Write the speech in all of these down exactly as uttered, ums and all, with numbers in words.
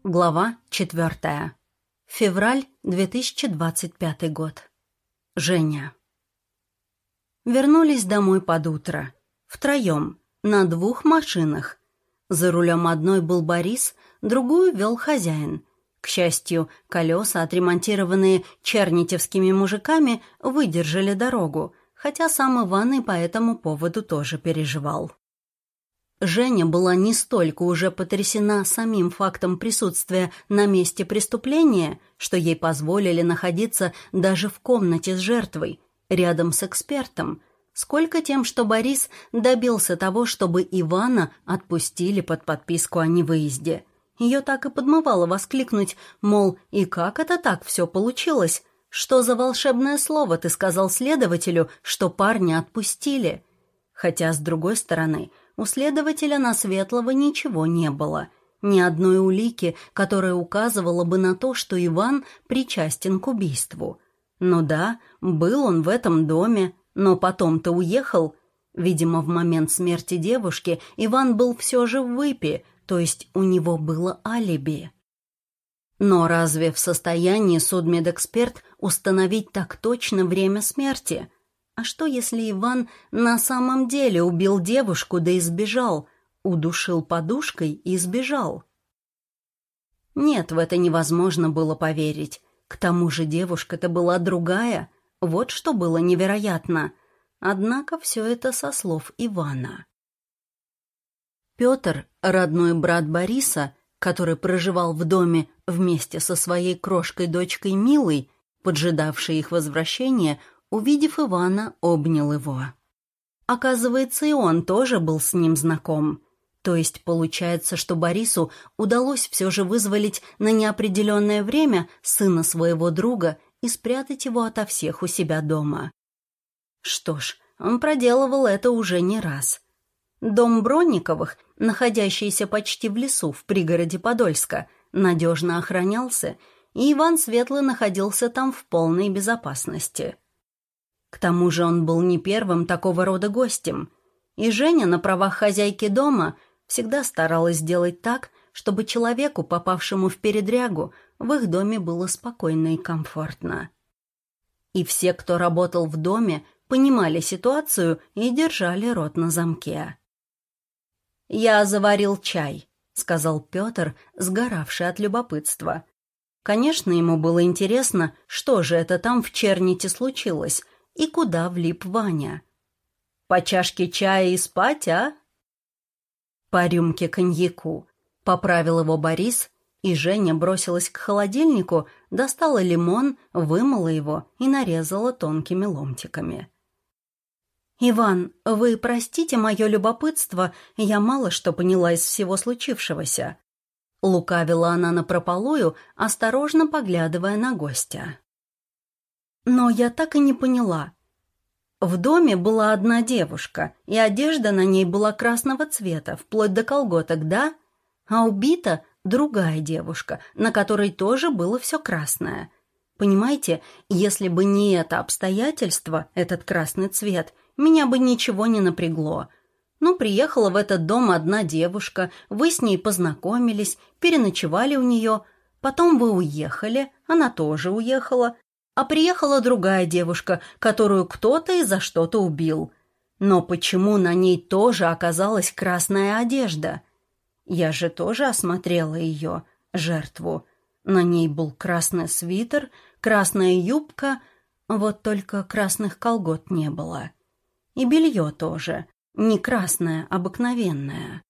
Глава четвертая. Февраль две тысячи двадцать пятый год. Женя. Вернулись домой под утро. Втроем, на двух машинах. За рулем одной был Борис, другую вел хозяин. К счастью, колеса, отремонтированные чернитевскими мужиками, выдержали дорогу, хотя сам Иван и по этому поводу тоже переживал. Женя была не столько уже потрясена самим фактом присутствия на месте преступления, что ей позволили находиться даже в комнате с жертвой, рядом с экспертом, сколько тем, что Борис добился того, чтобы Ивана отпустили под подписку о невыезде. Ее так и подмывало воскликнуть, мол, и как это так все получилось? Что за волшебное слово ты сказал следователю, что парня отпустили? Хотя, с другой стороны, у следователя на Светлого ничего не было. Ни одной улики, которая указывала бы на то, что Иван причастен к убийству. Ну да, был он в этом доме, но потом-то уехал. Видимо, в момент смерти девушки Иван был все же в выпе, то есть у него было алиби. Но разве в состоянии судмедэксперт установить так точно время смерти? А что, если Иван на самом деле убил девушку, да и сбежал, удушил подушкой и сбежал? Нет, в это невозможно было поверить. К тому же девушка-то была другая, вот что было невероятно. Однако все это со слов Ивана. Петр, родной брат Бориса, который проживал в доме вместе со своей крошкой-дочкой Милой, поджидавшей их возвращения, увидев Ивана, обнял его. Оказывается, и он тоже был с ним знаком. То есть получается, что Борису удалось все же вызволить на неопределенное время сына своего друга и спрятать его ото всех у себя дома. Что ж, он проделывал это уже не раз. Дом Бронниковых, находящийся почти в лесу в пригороде Подольска, надежно охранялся, и Иван Светлый находился там в полной безопасности. К тому же он был не первым такого рода гостем, и Женя на правах хозяйки дома всегда старалась сделать так, чтобы человеку, попавшему в передрягу, в их доме было спокойно и комфортно. И все, кто работал в доме, понимали ситуацию и держали рот на замке. «Я заварил чай», — сказал Петр, сгоравший от любопытства. Конечно, ему было интересно, что же это там в Черните случилось, и куда влип Ваня. «По чашке чая и спать, а?» «По рюмке коньяку», — поправил его Борис, и Женя бросилась к холодильнику, достала лимон, вымыла его и нарезала тонкими ломтиками. «Иван, вы простите мое любопытство, я мало что поняла из всего случившегося», — лукавила она напропалую, осторожно поглядывая на гостя. «Но я так и не поняла. В доме была одна девушка, и одежда на ней была красного цвета, вплоть до колготок, да? А убита другая девушка, на которой тоже было все красное. Понимаете, если бы не это обстоятельство, этот красный цвет, меня бы ничего не напрягло. Ну, приехала в этот дом одна девушка, вы с ней познакомились, переночевали у нее, потом вы уехали, она тоже уехала, а приехала другая девушка, которую кто-то и за что-то убил. Но почему на ней тоже оказалась красная одежда? Я же тоже осмотрела ее, жертву. На ней был красный свитер, красная юбка, вот только красных колгот не было. И белье тоже, не красное, обыкновенное.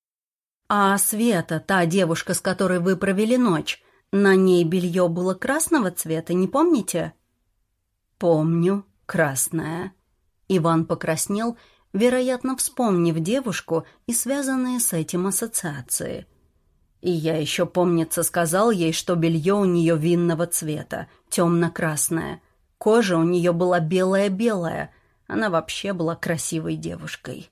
А Света, та девушка, с которой вы провели ночь, на ней белье было красного цвета, не помните? Помню, красное. Иван покраснел, вероятно, вспомнив девушку и связанные с этим ассоциации. И я еще, помнится, сказал ей, что белье у нее винного цвета, темно-красное. Кожа у нее была белая-белая, она вообще была красивой девушкой.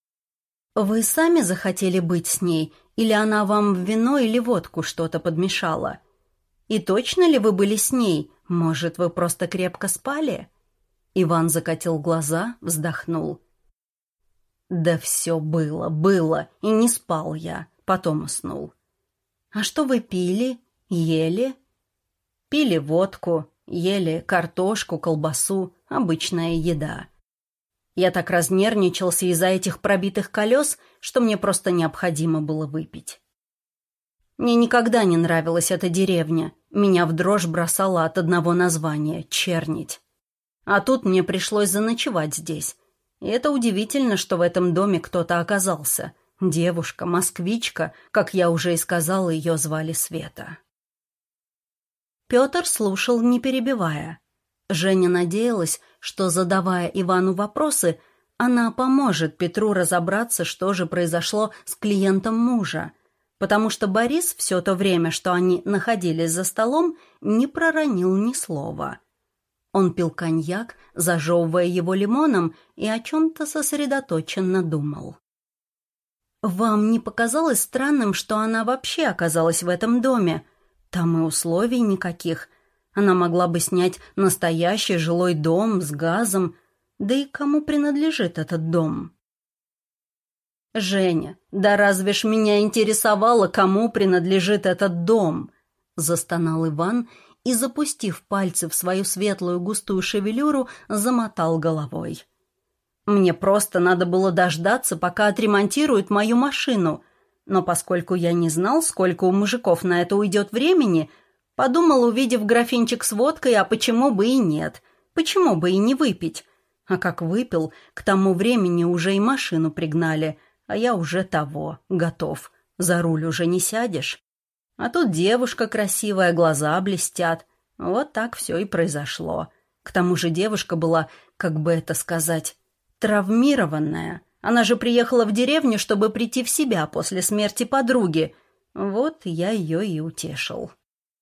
Вы сами захотели быть с ней, или она вам в вино или водку что-то подмешала? И точно ли вы были с ней? Может, вы просто крепко спали?» Иван закатил глаза, вздохнул. «Да все было, было, и не спал я, потом уснул. «А что вы пили? Ели?» «Пили водку, ели картошку, колбасу, обычная еда. Я так разнервничался из-за этих пробитых колес, что мне просто необходимо было выпить. Мне никогда не нравилась эта деревня, меня в дрожь бросало от одного названия — Чернить. А тут мне пришлось заночевать здесь. И это удивительно, что в этом доме кто-то оказался. Девушка, москвичка, как я уже и сказала, ее звали Света». Петр слушал, не перебивая. Женя надеялась, что, задавая Ивану вопросы, она поможет Петру разобраться, что же произошло с клиентом мужа, потому что Борис все то время, что они находились за столом, не проронил ни слова. Он пил коньяк, зажевывая его лимоном, и о чем-то сосредоточенно думал. «Вам не показалось странным, что она вообще оказалась в этом доме? Там и условий никаких. Она могла бы снять настоящий жилой дом с газом. Да и кому принадлежит этот дом?» «Женя, да разве ж меня интересовало, кому принадлежит этот дом?» — застонал Иван и, запустив пальцы в свою светлую густую шевелюру, замотал головой. «Мне просто надо было дождаться, пока отремонтируют мою машину. Но поскольку я не знал, сколько у мужиков на это уйдет времени, подумал, увидев графинчик с водкой, а почему бы и нет, почему бы и не выпить. А как выпил, к тому времени уже и машину пригнали, а я уже того, готов, за руль уже не сядешь. А тут девушка красивая, глаза блестят. Вот так все и произошло. К тому же девушка была, как бы это сказать, травмированная. Она же приехала в деревню, чтобы прийти в себя после смерти подруги. Вот я ее и утешил».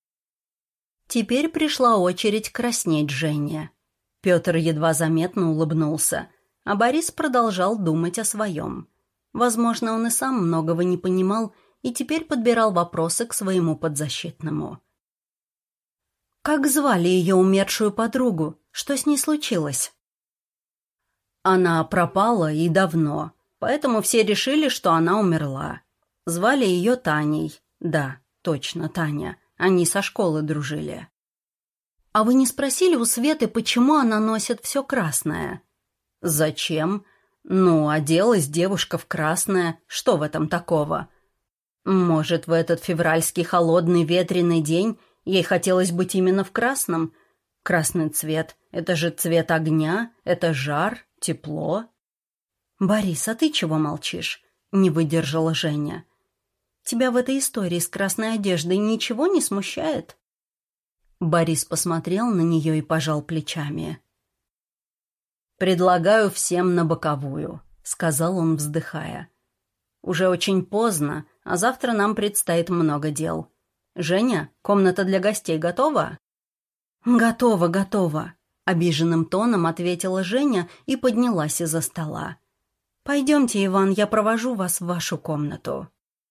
Теперь пришла очередь краснеть Жене. Петр едва заметно улыбнулся, а Борис продолжал думать о своем. Возможно, он и сам многого не понимал и теперь подбирал вопросы к своему подзащитному. «Как звали ее умершую подругу? Что с ней случилось?» «Она пропала и давно, поэтому все решили, что она умерла. Звали ее Таней. Да, точно, Таня. Они со школы дружили». «А вы не спросили у Светы, почему она носит все красное?» «Зачем? Ну, оделась девушка в красное. Что в этом такого? Может, в этот февральский холодный ветреный день ей хотелось быть именно в красном? Красный цвет — это же цвет огня, это жар, тепло». «Борис, а ты чего молчишь?» — не выдержала Женя. «Тебя в этой истории с красной одеждой ничего не смущает?» Борис посмотрел на нее и пожал плечами. «Предлагаю всем на боковую», — сказал он, вздыхая. «Уже очень поздно, а завтра нам предстоит много дел. Женя, комната для гостей готова?» «Готова, готова», — обиженным тоном ответила Женя и поднялась из-за стола. «Пойдемте, Иван, я провожу вас в вашу комнату».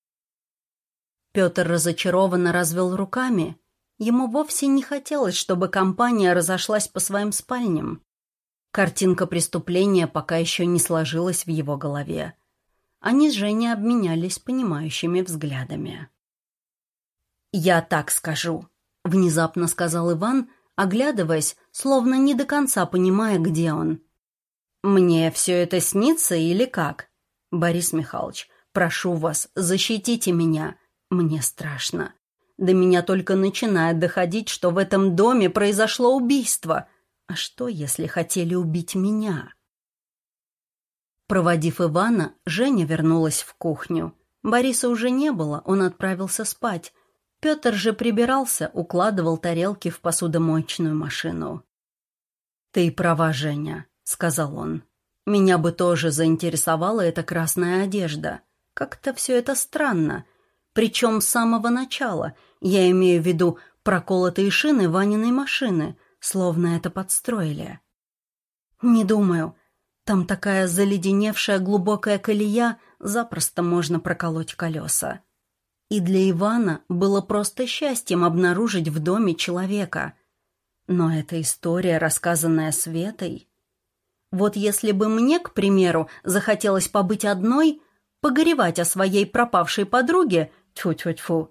Петр разочарованно развел руками. Ему вовсе не хотелось, чтобы компания разошлась по своим спальням. Картинка преступления пока еще не сложилась в его голове. Они с Женей обменялись понимающими взглядами. «Я так скажу», — внезапно сказал Иван, оглядываясь, словно не до конца понимая, где он. «Мне все это снится или как? Борис Михайлович, прошу вас, защитите меня. Мне страшно. До меня только начинает доходить, что в этом доме произошло убийство. А что, если хотели убить меня?» Проводив Ивана, Женя вернулась в кухню. Бориса уже не было, он отправился спать. Петр же прибирался, укладывал тарелки в посудомоечную машину. «Ты права, Женя», — сказал он. «Меня бы тоже заинтересовала эта красная одежда. Как-то все это странно. Причем с самого начала. Я имею в виду проколотые шины Ваниной машины, словно это подстроили». «Не думаю. Там такая заледеневшая глубокая колея, запросто можно проколоть колеса». И для Ивана было просто счастьем обнаружить в доме человека. Но эта история, рассказанная Светой... Вот если бы мне, к примеру, захотелось побыть одной, погоревать о своей пропавшей подруге, тьфу-тьфу-тьфу,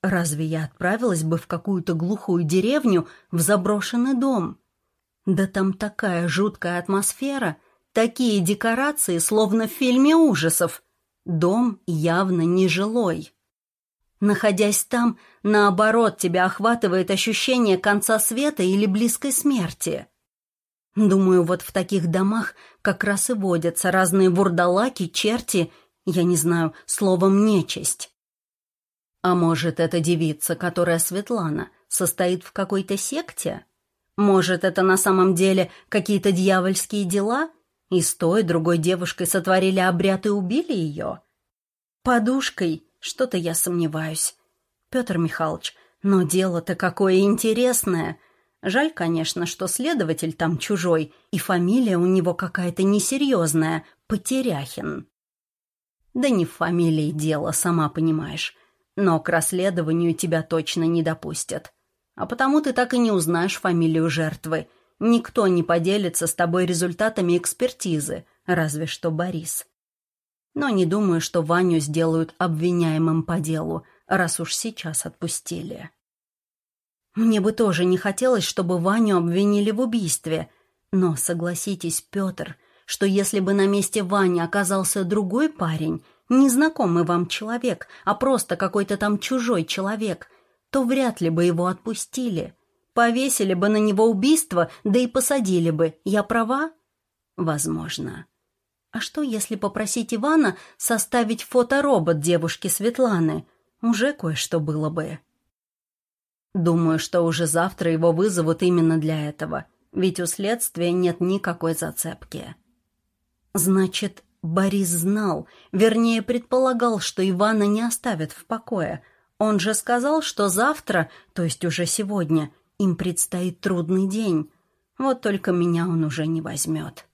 Разве я отправилась бы в какую-то глухую деревню, в заброшенный дом? Да там такая жуткая атмосфера, такие декорации, словно в фильме ужасов. Дом явно не жилой. Находясь там, наоборот, тебя охватывает ощущение конца света или близкой смерти. Думаю, вот в таких домах как раз и водятся разные вурдалаки, черти, я не знаю, словом, нечисть. А может, эта девица, которая Светлана, состоит в какой-то секте? Может, это на самом деле какие-то дьявольские дела? И с той другой девушкой сотворили обряд и убили ее? Подушкой? Что-то я сомневаюсь. Петр Михайлович, но дело-то какое интересное. Жаль, конечно, что следователь там чужой, и фамилия у него какая-то несерьезная, Потеряхин. Да не в фамилии дело, сама понимаешь. Но к расследованию тебя точно не допустят. А потому ты так и не узнаешь фамилию жертвы. Никто не поделится с тобой результатами экспертизы, разве что Борис. Но не думаю, что Ваню сделают обвиняемым по делу, раз уж сейчас отпустили. Мне бы тоже не хотелось, чтобы Ваню обвинили в убийстве. Но согласитесь, Петр, что если бы на месте Вани оказался другой парень, незнакомый вам человек, а просто какой-то там чужой человек, то вряд ли бы его отпустили. Повесили бы на него убийство, да и посадили бы. Я права? Возможно. А что, если попросить Ивана составить фоторобот девушки Светланы? Уже кое-что было бы. Думаю, что уже завтра его вызовут именно для этого, ведь у следствия нет никакой зацепки. Значит, Борис знал, вернее, предполагал, что Ивана не оставят в покое. Он же сказал, что завтра, то есть уже сегодня, им предстоит трудный день. Вот только меня он уже не возьмет.